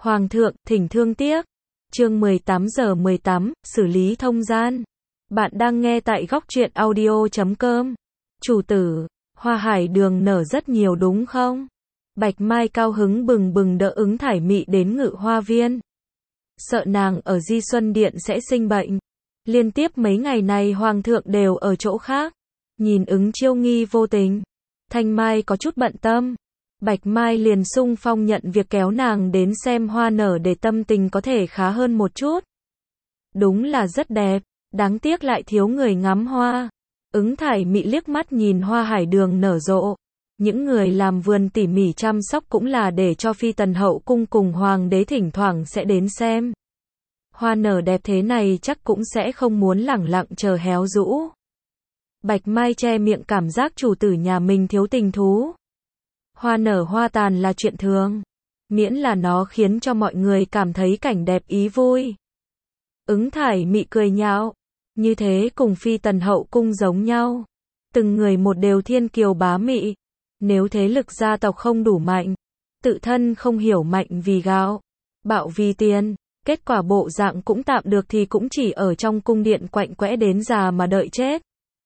Hoàng thượng, thỉnh thương tiếc. Chương 18:18, xử lý thông gian. Bạn đang nghe tại góc truyện audio.com. Chủ tử, hoa hải đường nở rất nhiều đúng không? Bạch Mai cao hứng bừng bừng đỡ Ứng Thải Mị đến Ngự Hoa Viên. Sợ nàng ở Di Xuân Điện sẽ sinh bệnh. Liên tiếp mấy ngày này Hoàng thượng đều ở chỗ khác. Nhìn Ứng Chiêu Nghi vô tình, Thanh Mai có chút bận tâm. Bạch Mai liền xung phong nhận việc kéo nàng đến xem hoa nở để tâm tình có thể khá hơn một chút. Đúng là rất đẹp, đáng tiếc lại thiếu người ngắm hoa. Ứng Thải Mị liếc mắt nhìn hoa hải đường nở rộ. Những người làm vườn tỉ mỉ chăm sóc cũng là để cho phi tần hậu cung cùng hoàng đế thỉnh thoảng sẽ đến xem. Hoa nở đẹp thế này chắc cũng sẽ không muốn lẳng lặng chờ héo rũ. Bạch Mai che miệng cảm giác chủ tử nhà mình thiếu tình thú. Hoa nở hoa tàn là chuyện thường, miễn là nó khiến cho mọi người cảm thấy cảnh đẹp ý vui. Ứng Thải Mị cười nhạo, như thế cùng phi tần hậu cung giống nhau. Từng người một đều thiên kiều bá mị. Nếu thế lực gia tộc không đủ mạnh, tự thân không hiểu mạnh vì gạo, bạo vì tiền, kết quả bộ dạng cũng tạm được thì cũng chỉ ở trong cung điện quạnh quẽ đến già mà đợi chết.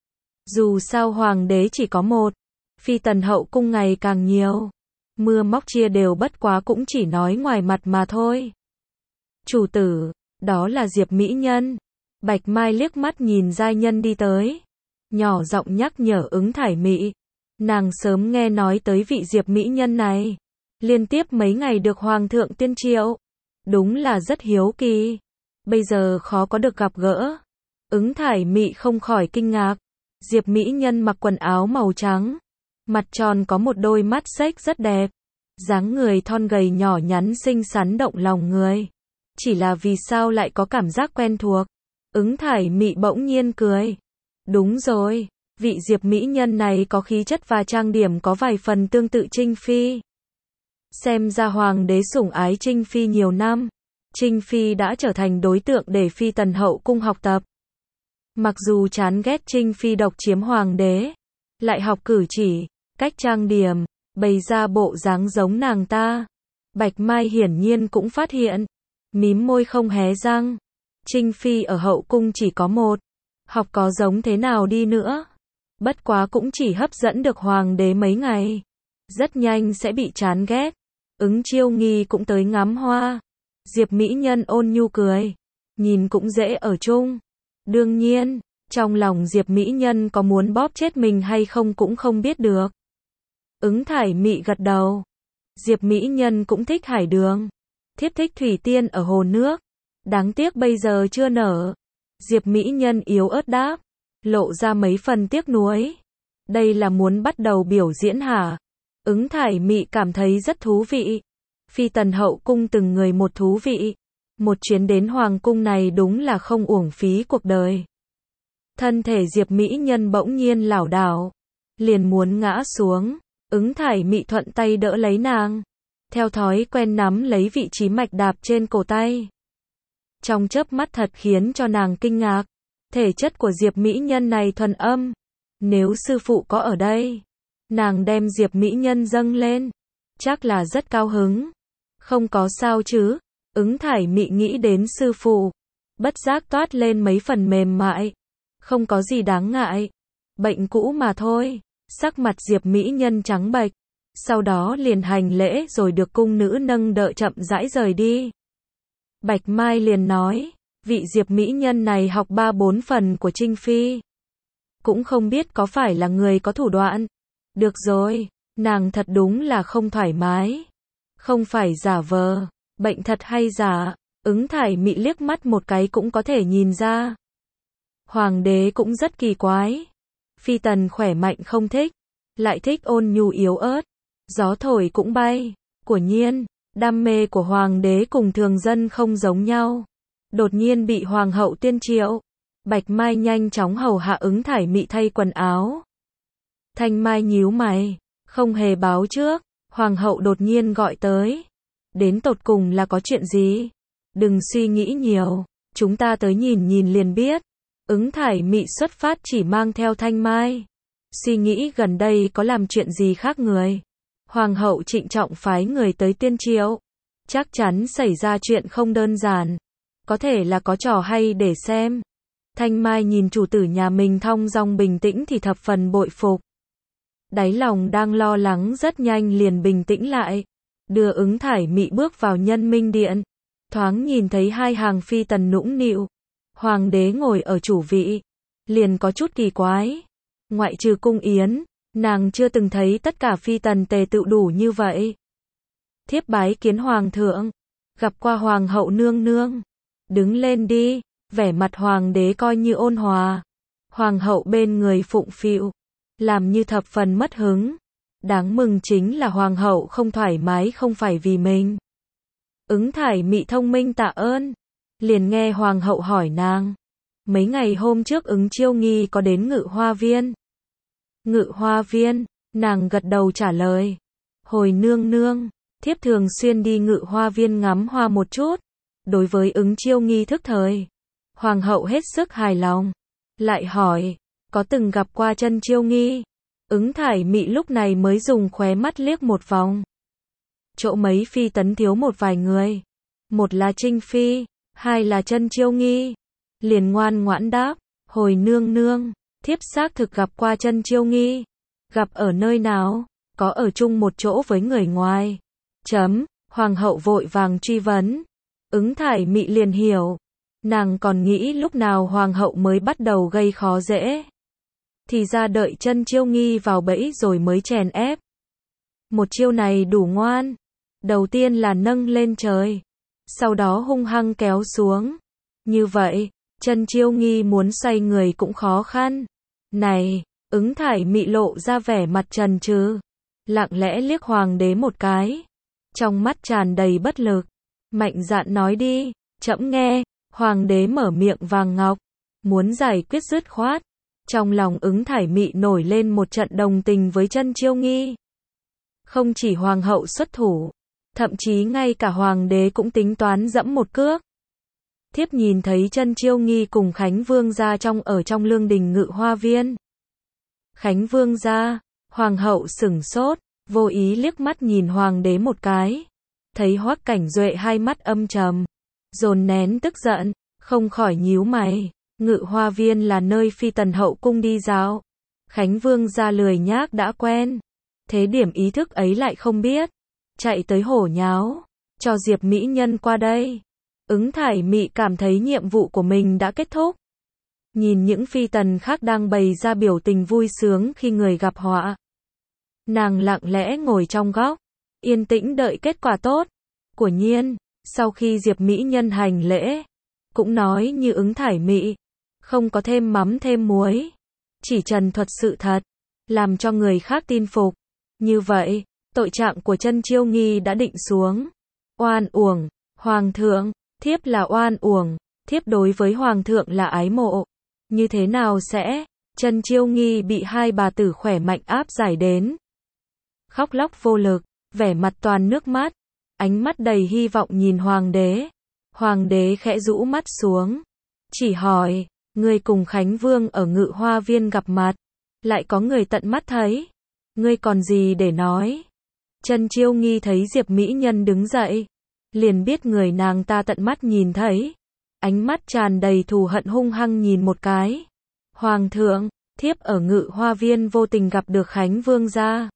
Dù sao hoàng đế chỉ có một, phi tần hậu cung ngày càng nhiều. Mưa móc chia đều bất quá cũng chỉ nói ngoài mặt mà thôi. Chủ tử, đó là Diệp Mỹ Nhân. Bạch Mai liếc mắt nhìn giai nhân đi tới, nhỏ giọng nhắc nhở Ứng Thải Mị. Nàng sớm nghe nói tới vị Diệp Mỹ Nhân này, liên tiếp mấy ngày được Hoàng thượng tiên triệu. Đúng là rất hiếu kỳ. Bây giờ khó có được gặp gỡ. Ứng Thải Mị không khỏi kinh ngạc. Diệp Mỹ Nhân mặc quần áo màu trắng, mặt tròn có một đôi mắt xếch rất đẹp, dáng người thon gầy nhỏ nhắn xinh xắn động lòng người. Chỉ là vì sao lại có cảm giác quen thuộc? Ứng Thải Mị bỗng nhiên cười. Đúng rồi, vị Diệp Mỹ Nhân này có khí chất và trang điểm có vài phần tương tự Trinh Phi. Xem ra hoàng đế sủng ái Trinh Phi nhiều năm, Trinh Phi đã trở thành đối tượng để phi tần hậu cung học tập. Mặc dù chán ghét Trinh Phi độc chiếm hoàng đế, lại học cử chỉ, cách trang điểm, bày ra bộ dáng giống nàng ta. Bạch Mai hiển nhiên cũng phát hiện, mím môi không hé răng. Trinh Phi ở hậu cung chỉ có một, học có giống thế nào đi nữa, bất quá cũng chỉ hấp dẫn được hoàng đế mấy ngày, rất nhanh sẽ bị chán ghét. Ứng Chiêu Nghi cũng tới ngắm hoa. Diệp Mỹ Nhân ôn nhu cười, nhìn cũng dễ ở chung. Đương nhiên, trong lòng Diệp Mỹ Nhân có muốn bóp chết mình hay không cũng không biết được. Ứng Thải Mị gật đầu. Diệp Mỹ Nhân cũng thích hải đường. Thiếp thích thủy tiên ở hồ nước. Đáng tiếc bây giờ chưa nở. Diệp Mỹ Nhân yếu ớt đáp, lộ ra mấy phần tiếc nuối. Đây là muốn bắt đầu biểu diễn hả? Ứng Thải Mị cảm thấy rất thú vị. Phi tần hậu cung từng người một thú vị. Một chuyến đến hoàng cung này đúng là không uổng phí cuộc đời. Thân thể Diệp Mỹ Nhân bỗng nhiên lảo đảo, liền muốn ngã xuống. Ứng Thải Mị thuận tay đỡ lấy nàng, theo thói quen nắm lấy vị trí mạch đạp trên cổ tay. Trong chớp mắt thật khiến cho nàng kinh ngạc. Thể chất của Diệp Mỹ Nhân này thuần âm. Nếu sư phụ có ở đây, nàng đem Diệp Mỹ Nhân dâng lên, chắc là rất cao hứng. Không có sao chứ? Ứng Thải Mị nghĩ đến sư phụ, bất giác toát lên mấy phần mềm mại. Không có gì đáng ngại, bệnh cũ mà thôi. Sắc mặt Diệp Mỹ Nhân trắng bệch, sau đó liền hành lễ rồi được cung nữ nâng đỡ chậm rãi rời đi. Bạch Mai liền nói, vị Diệp Mỹ Nhân này học 3-4 phần của Trinh Phi, cũng không biết có phải là người có thủ đoạn. Được rồi, nàng thật đúng là không thoải mái, không phải giả vờ, bệnh thật hay giả. Ứng Thải Mị liếc mắt một cái cũng có thể nhìn ra. Hoàng đế cũng rất kỳ quái. Phi tần khỏe mạnh không thích, lại thích ôn nhu yếu ớt, gió thổi cũng bay. Quả nhiên, đam mê của hoàng đế cùng thường dân không giống nhau. Đột nhiên bị hoàng hậu tiên triệu. Bạch Mai nhanh chóng hầu hạ Ứng Thải Mị thay quần áo. Thanh Mai nhíu mày, không hề báo trước, hoàng hậu đột nhiên gọi tới. Đến tột cùng là có chuyện gì? Đừng suy nghĩ nhiều, chúng ta tới nhìn nhìn liền biết. Ứng Thải Mị xuất phát chỉ mang theo Thanh Mai. Suy nghĩ gần đây có làm chuyện gì khác người. Hoàng hậu trịnh trọng phái người tới tiên triệu. Chắc chắn xảy ra chuyện không đơn giản. Có thể là có trò hay để xem. Thanh Mai nhìn chủ tử nhà mình thong dong bình tĩnh thì thập phần bội phục. Đáy lòng đang lo lắng rất nhanh liền bình tĩnh lại. Đưa Ứng Thải Mị bước vào Nhân Minh Điện. Thoáng nhìn thấy hai hàng phi tần nũng nịu. Hoàng đế ngồi ở chủ vị. Liền có chút kỳ quái. Ngoại trừ cung yến, nàng chưa từng thấy tất cả phi tần tề tựu đủ như vậy. Thiếp bái kiến hoàng thượng. Gặp qua hoàng hậu nương nương. Đứng lên đi. Vẻ mặt hoàng đế coi như ôn hòa. Hoàng hậu bên người phụng phịu. Làm như thập phần mất hứng. Đáng mừng chính là hoàng hậu không thoải mái không phải vì mình. Ứng Thải Mị thông minh tạ ơn. Liền nghe hoàng hậu hỏi nàng. Mấy ngày hôm trước Ứng Chiêu Nghi có đến Ngự Hoa Viên. Ngự Hoa Viên, nàng gật đầu trả lời. Hồi nương nương, thiếp thường xuyên đi Ngự Hoa Viên ngắm hoa một chút. Đối với Ứng Chiêu Nghi thức thời, hoàng hậu hết sức hài lòng. Lại hỏi, có từng gặp qua Chân Chiêu Nghi? Ứng Thải Mị lúc này mới dùng khóe mắt liếc một vòng. Chỗ mấy phi tấn thiếu một vài người. Một là Trinh Phi, hai là Chân Chiêu Nghi. Liền ngoan ngoãn đáp, hồi nương nương, thiếp xác thực gặp qua Chân Chiêu Nghi. Gặp ở nơi nào? Có ở chung một chỗ với người ngoài. Hoàng hậu vội vàng truy vấn. Ứng Thải Mị liền hiểu. Nàng còn nghĩ lúc nào hoàng hậu mới bắt đầu gây khó dễ. Thì ra đợi Chân Chiêu Nghi vào bẫy rồi mới chèn ép. Một chiêu này đủ ngoan. Đầu tiên là nâng lên trời. Sau đó hung hăng kéo xuống. Như vậy, Chân Chiêu Nghi muốn xoay người cũng khó khăn. Này, Ứng Thải Mị lộ ra vẻ mặt chần chừ. Lặng lẽ liếc hoàng đế một cái. Trong mắt tràn đầy bất lực. Mạnh dạn nói đi, trẫm nghe. Hoàng đế mở miệng vàng ngọc. Muốn giải quyết dứt khoát. Trong lòng Ứng Thải Mị nổi lên một trận đồng tình với Chân Chiêu Nghi. Không chỉ hoàng hậu xuất thủ. Thậm chí ngay cả hoàng đế cũng tính toán dẫm một cước. Thiếp nhìn thấy Chân Chiêu Nghi cùng Khánh Vương gia ở trong lương đình Ngự Hoa Viên. Khánh Vương gia, hoàng hậu sửng sốt, vô ý liếc mắt nhìn hoàng đế một cái. Thấy Hoắc Cảnh Duệ hai mắt âm trầm, dồn nén tức giận, không khỏi nhíu mày. Ngự Hoa Viên là nơi phi tần hậu cung đi dạo. Khánh Vương gia lười nhác đã quen. Thế điểm ý thức ấy lại không biết. Chạy tới hổ nháo, cho Diệp mỹ nhân qua đây. Ứng Thải Mị cảm thấy nhiệm vụ của mình đã kết thúc. Nhìn những phi tần khác đang bày ra biểu tình vui sướng khi người gặp họa. Nàng lặng lẽ ngồi trong góc, yên tĩnh đợi kết quả tốt. Quả nhiên, sau khi Diệp mỹ nhân hành lễ, cũng nói như Ứng Thải Mị, không có thêm mắm thêm muối, chỉ trần thuật sự thật, làm cho người khác tin phục. Như vậy, tội trạng của Chân Chiêu Nghi đã định xuống. Oan uổng, hoàng thượng, thiếp là oan uổng, thiếp đối với hoàng thượng là ái mộ. Như thế nào sẽ? Chân Chiêu Nghi bị hai bà tử khỏe mạnh áp giải đến. Khóc lóc vô lực, vẻ mặt toàn nước mắt, ánh mắt đầy hy vọng nhìn hoàng đế. Hoàng đế khẽ rũ mắt xuống, chỉ hỏi, ngươi cùng Khánh Vương ở Ngự Hoa Viên gặp mặt, lại có người tận mắt thấy, ngươi còn gì để nói? Chân Chiêu Nghi thấy Diệp mỹ nhân đứng dậy, liền biết người nàng ta tận mắt nhìn thấy. Ánh mắt tràn đầy thù hận hung hăng nhìn một cái. Hoàng thượng, thiếp ở Ngự Hoa Viên vô tình gặp được Khánh Vương gia.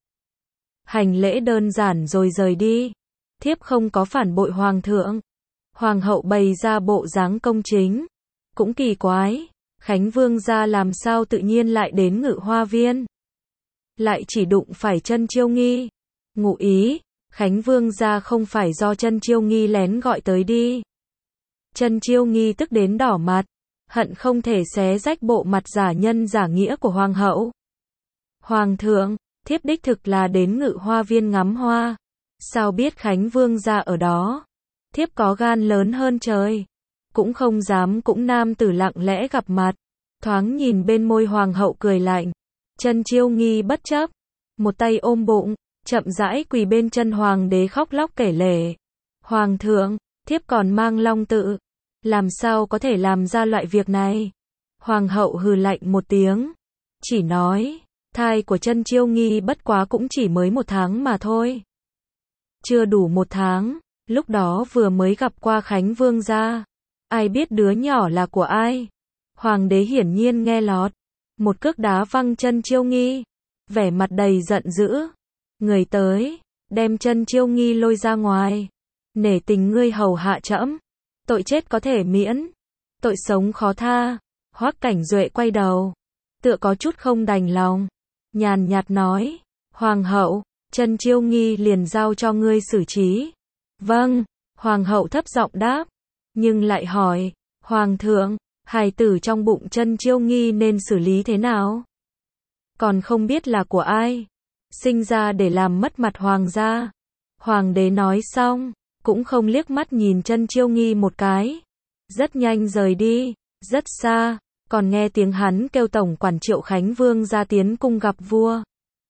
Hành lễ đơn giản rồi rời đi. Thiếp không có phản bội hoàng thượng. Hoàng hậu bày ra bộ dáng công chính. Cũng kỳ quái, Khánh Vương gia làm sao tự nhiên lại đến Ngự Hoa Viên. Lại chỉ đụng phải Chân Chiêu Nghi. Ngụ ý, Khánh Vương gia không phải do Chân Chiêu Nghi lén gọi tới đi. Chân Chiêu Nghi tức đến đỏ mặt, hận không thể xé rách bộ mặt giả nhân giả nghĩa của hoàng hậu. Hoàng thượng, thiếp đích thực là đến Ngự Hoa Viên ngắm hoa. Sao biết Khánh Vương gia ở đó? Thiếp có gan lớn hơn trời. Cũng không dám cũng nam tử lặng lẽ gặp mặt. Thoáng nhìn bên môi hoàng hậu cười lạnh. Chân Chiêu Nghi bất chấp, một tay ôm bụng, chậm rãi quỳ bên chân hoàng đế khóc lóc kể lể. Hoàng thượng, thiếp còn mang long tự, làm sao có thể làm ra loại việc này? Hoàng hậu hừ lạnh một tiếng, chỉ nói, thai của Chân Chiêu Nghi bất quá cũng chỉ mới 1 tháng mà thôi. Chưa đủ 1 tháng, Lúc đó vừa mới gặp qua Khánh Vương gia, ai biết đứa nhỏ là của ai. Hoàng đế hiển nhiên nghe lọt, một cước đá văng chân Chiêu Nghi, vẻ mặt đầy giận dữ. Người tới, đem chân Chiêu Nghi lôi ra ngoài. Nể tình ngươi hầu hạ trẫm, tội chết có thể miễn, tội sống khó tha. Hoắc Cảnh Duệ quay đầu, tựa có chút không đành lòng, nhàn nhạt nói, Hoàng hậu, chân Chiêu Nghi liền giao cho ngươi xử trí. Vâng, Hoàng hậu thấp giọng đáp, nhưng lại hỏi, Hoàng thượng, hài tử trong bụng chân Chiêu Nghi nên xử lý thế nào? Còn không biết là của ai, sinh ra để làm mất mặt hoàng gia. Hoàng đế nói xong, cũng không liếc mắt nhìn chân Chiêu Nghi một cái, rất nhanh rời đi, rất xa, còn nghe tiếng hắn kêu tổng quản Triệu Khánh Vương ra tiến cung gặp vua.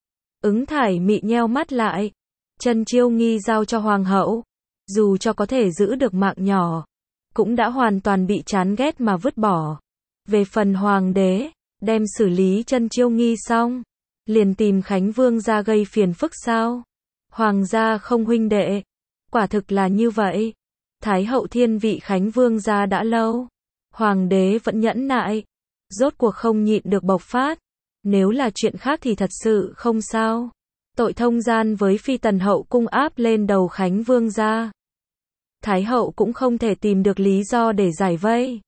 Ứng Thải Mị nheo mắt lại, chân Chiêu Nghi giao cho hoàng hậu, dù cho có thể giữ được mạng nhỏ, cũng đã hoàn toàn bị chán ghét mà vứt bỏ. Về phần hoàng đế, đem xử lý chân Chiêu Nghi xong, liền tìm Khánh Vương ra gây phiền phức sao? Hoàng gia không huynh đệ, quả thực là như vậy. Thái hậu thiên vị Khánh Vương gia đã lâu, hoàng đế vẫn nhẫn nại, rốt cuộc không nhịn được bộc phát. Nếu là chuyện khác thì thật sự không sao. Tội thông gian với phi tần hậu cung áp lên đầu Khánh Vương gia, Thái hậu cũng không thể tìm được lý do để giải vây.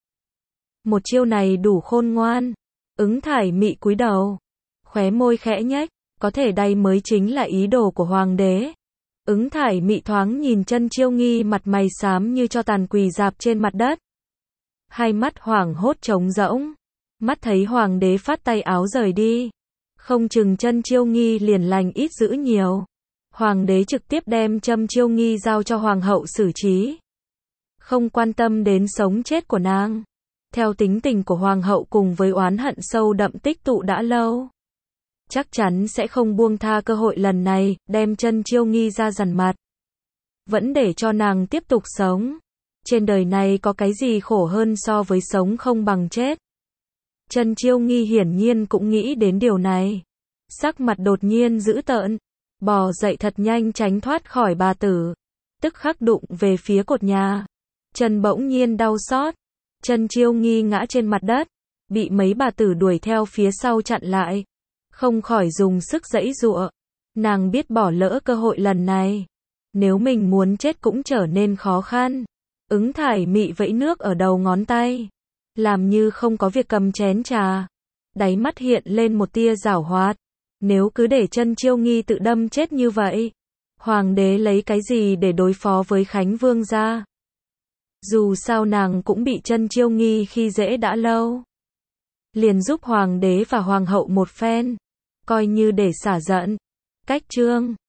Một chiêu này đủ khôn ngoan. Ứng Thải Mị cúi đầu, khóe môi khẽ nhếch, có thể đây mới chính là ý đồ của hoàng đế. Ứng Thải Mị thoáng nhìn chân Chiêu Nghi, mặt mày xám như cho tàn quỳ rạp trên mặt đất, hai mắt hoảng hốt trống rỗng. Mắt thấy hoàng đế phát tay áo rời đi, không chừng chân Chiêu Nghi liền lành ít dữ nhiều. Hoàng đế trực tiếp đem chân Chiêu Nghi giao cho hoàng hậu xử trí, không quan tâm đến sống chết của nàng. Theo tính tình của hoàng hậu cùng với oán hận sâu đậm tích tụ đã lâu, chắc chắn sẽ không buông tha cơ hội lần này, đem chân Chiêu Nghi ra dằn mặt, vẫn để cho nàng tiếp tục sống. Trên đời này có cái gì khổ hơn so với sống không bằng chết. Chân Chiêu Nghi hiển nhiên cũng nghĩ đến điều này, sắc mặt đột nhiên dữ tợn, bò dậy thật nhanh tránh thoát khỏi bà tử, tức khắc đụng về phía cột nhà. Chân bỗng nhiên đau xót, chân Chiêu Nghi ngã trên mặt đất, bị mấy bà tử đuổi theo phía sau chặn lại, không khỏi dùng sức giãy giụa. Nàng biết bỏ lỡ cơ hội lần này, nếu mình muốn chết cũng trở nên khó khăn. Ứng Thải Mị vẫy nước ở đầu ngón tay, làm như không có việc cầm chén trà, đáy mắt hiện lên một tia giảo hoạt. Nếu cứ để chân Chiêu Nghi tự đâm chết như vậy, hoàng đế lấy cái gì để đối phó với Khánh Vương gia? Dù sao nàng cũng bị chân Chiêu Nghi khi dễ đã lâu, liền giúp hoàng đế và hoàng hậu một phen, coi như để xả giận. Cách chương